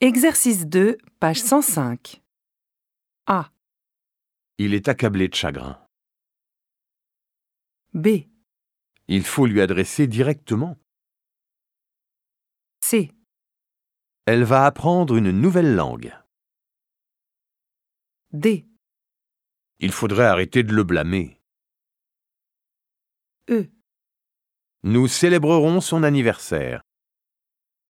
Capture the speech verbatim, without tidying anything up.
Exercice deux, page cent cinq. A. Il est accablé de chagrin. B. Il faut lui adresser directement. C. Elle va apprendre une nouvelle langue. D. Il faudrait arrêter de le blâmer. E. Nous célébrerons son anniversaire.